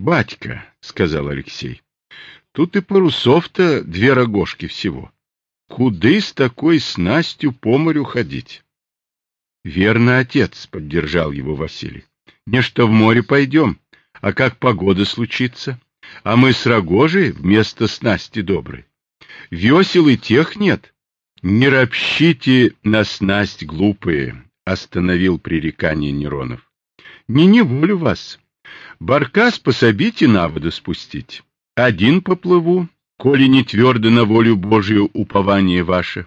батька, — сказал Алексей, — тут и парусов-то 2 рогожки всего. Куды с такой снастью по морю ходить? — Верно, отец, — поддержал его Василий. — Нечто в море пойдем, а как погода случится? А мы с рогожей вместо снасти доброй. Весел и тех нет. — Не ропщите на снасть, глупые, — остановил пререкание Неронов. — Не неволю вас. Баркас пособите на воду спустить. Один поплыву, коли не твердо на волю Божию упование ваше.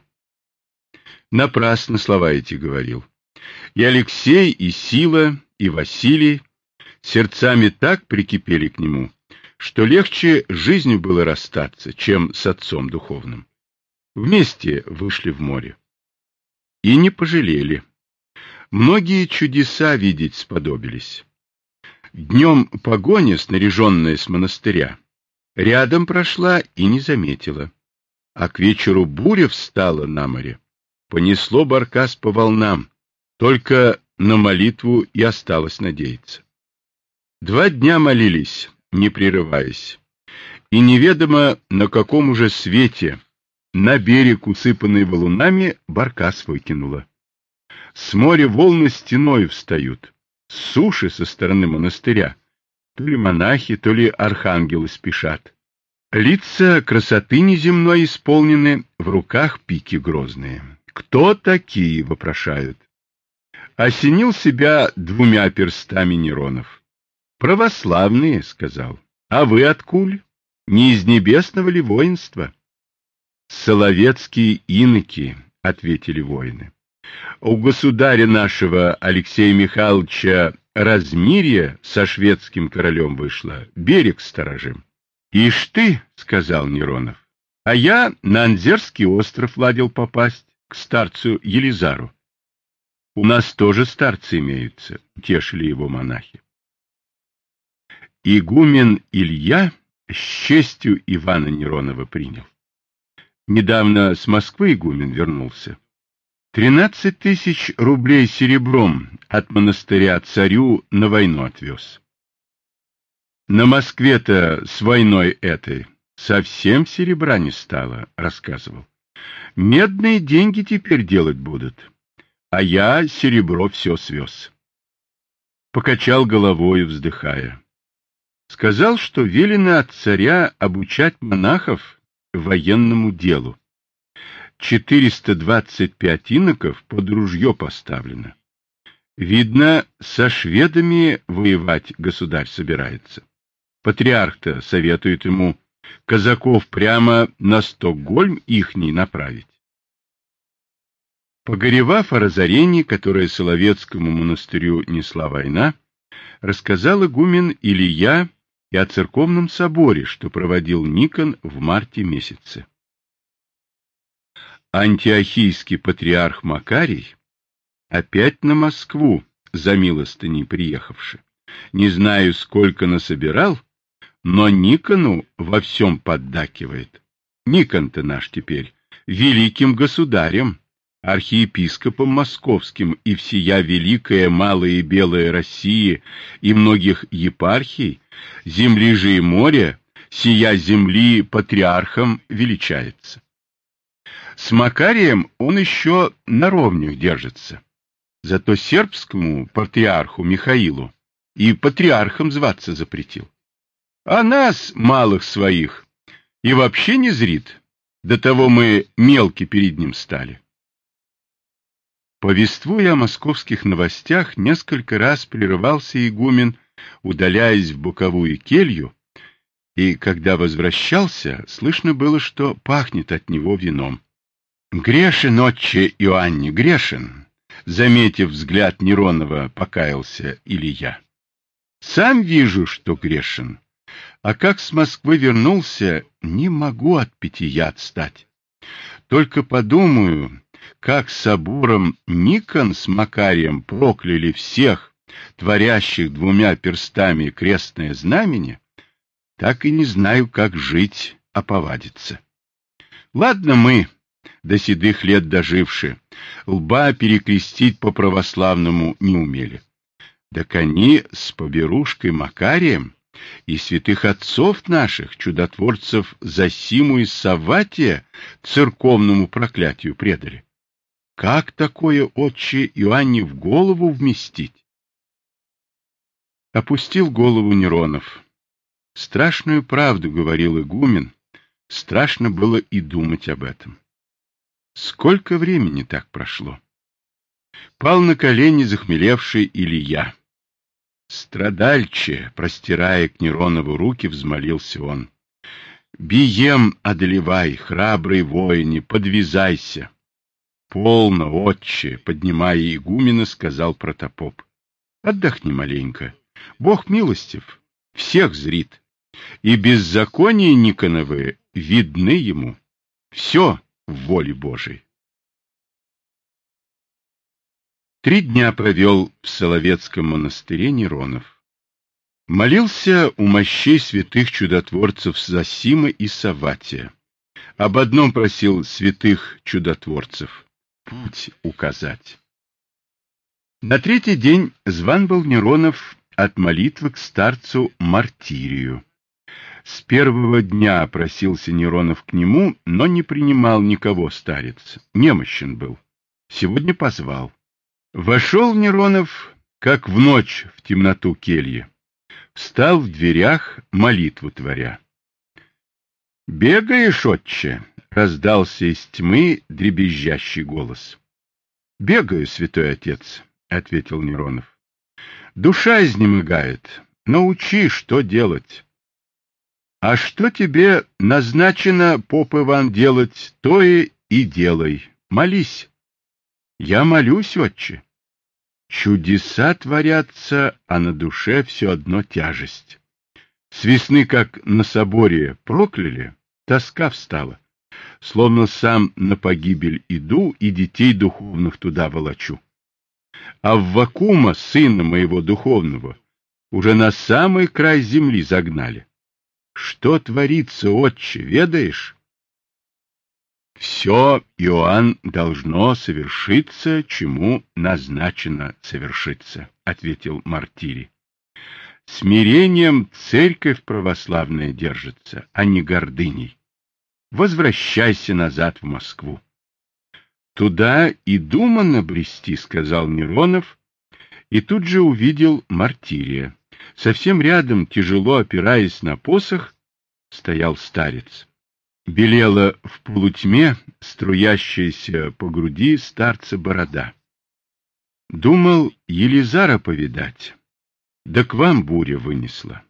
Напрасно слова эти говорил. И Алексей, и Сила, и Василий сердцами так прикипели к нему, что легче жизнью было расстаться, чем с отцом духовным. Вместе вышли в море. И не пожалели. Многие чудеса видеть сподобились. Днем погоня, снаряженная с монастыря, рядом прошла и не заметила. А к вечеру буря встала на море. Понесло баркас по волнам. Только на молитву и осталось надеяться. 2 дня молились, не прерываясь. И неведомо на каком уже свете на берег, усыпанный валунами, баркас выкинуло. С моря волны стеной встают. С суши со стороны монастыря. То ли монахи, то ли архангелы спешат. Лица красоты неземной исполнены, в руках пики грозные. «Кто такие?» — вопрошают. Осенил себя 2 перстами Неронов. «Православные», — сказал. «А вы откуль? Не из небесного ли воинства?» «Соловецкие иноки», — ответили воины. «У государя нашего Алексея Михайловича размирье со шведским королем вышло, берег сторожим». «Ишь ты», — сказал Неронов, — «а я на Анзерский остров ладил попасть, к старцу Елизару». «У нас тоже старцы имеются», — утешили его монахи. Игумен Илья с честью Ивана Неронова принял. Недавно с Москвы игумен вернулся. 13 000 рублей серебром от монастыря царю на войну отвез. На Москве-то с войной этой совсем серебра не стало, рассказывал. Медные деньги теперь делать будут, а я серебро все свез. Покачал головой, вздыхая. Сказал, что велено от царя обучать монахов военному делу. 425 иноков под ружье поставлено. Видно, со шведами воевать государь собирается. Патриарх-то советует ему казаков прямо на Стокгольм ихний направить. Погоревав о разорении, которое Соловецкому монастырю несла война, рассказал игумен Илья и о церковном соборе, что проводил Никон в марте месяце. Антиохийский патриарх Макарий опять на Москву за милостыней приехавши. Не знаю, сколько насобирал, но Никону во всем поддакивает. Никон-то наш теперь великим государем, архиепископом московским и всея великая малая и белая России и многих епархий, земли же и моря, сия земли патриархом величается. С Макарием он еще на ровнях держится. Зато сербскому патриарху Михаилу и патриархом зваться запретил. А нас, малых своих, и вообще не зрит. До того мы мелки перед ним стали. Повествуя о московских новостях, несколько раз прерывался игумен, удаляясь в боковую келью, и когда возвращался, слышно было, что пахнет от него вином. «Грешен, отче Иоанне, грешен!» Заметив взгляд Неронова, покаялся Илья. «Сам вижу, что грешен, а как с Москвы вернулся, не могу от питья отстать. Только подумаю, как собором Никон с Макарием прокляли всех, творящих 2 перстами крестное знамение, так и не знаю, как жить, а повадиться. Ладно мы, до седых лет дожившие, лба перекрестить по-православному не умели. Так они с поберушкой Макарием и святых отцов наших, чудотворцев Зосиму и Савватия, церковному проклятию предали. Как такое, отче Иоанне, в голову вместить? Опустил голову Неронов. Страшную правду говорил игумен, страшно было и думать об этом. Сколько времени так прошло? Пал на колени захмелевший Илья. Страдальче, простирая к Неронову руки, взмолился он. Бием одолевай, храбрый воине, подвязайся. Полно, отче, поднимая игумена, сказал протопоп. Отдохни маленько. Бог милостив, всех зрит, и беззакония Никоновы видны ему. Все в воле Божией. 3 дня провел в Соловецком монастыре Неронов. Молился у мощей святых чудотворцев Зосимы и Савватия. Об одном просил святых чудотворцев — путь указать. На 3-й день зван был Неронов от молитвы к старцу Мартирию. С 1-го дня просился Неронов к нему, но не принимал никого старец, немощен был. Сегодня позвал. Вошел Неронов, как в ночь в темноту кельи. Встал в дверях, молитву творя. — Бегаешь, отче? — раздался из тьмы дребезжащий голос. — Бегаю, святой отец, — ответил Неронов. — Душа изнемогает. Научи, что делать. — А что тебе назначено, поп Иван, делать, то и делай. Молись. — Я молюсь, отче. Чудеса творятся, а на душе все одно тяжесть. С весны, как на соборе прокляли, тоска встала. Словно сам на погибель иду и детей духовных туда волочу. А в Вакума, сына моего духовного, уже на самый край земли загнали. Что творится, отче, ведаешь? Все, Иоанн, должно совершиться, чему назначено совершиться, — ответил Мартирий. Смирением церковь православная держится, а не гордыней. Возвращайся назад в Москву. Туда и думано брести, — сказал Неронов, и тут же увидел Мартирия. Совсем рядом, тяжело опираясь на посох, стоял старец. Белела в полутьме струящаяся по груди старца борода. Думал Елизара повидать, да к вам буря вынесла.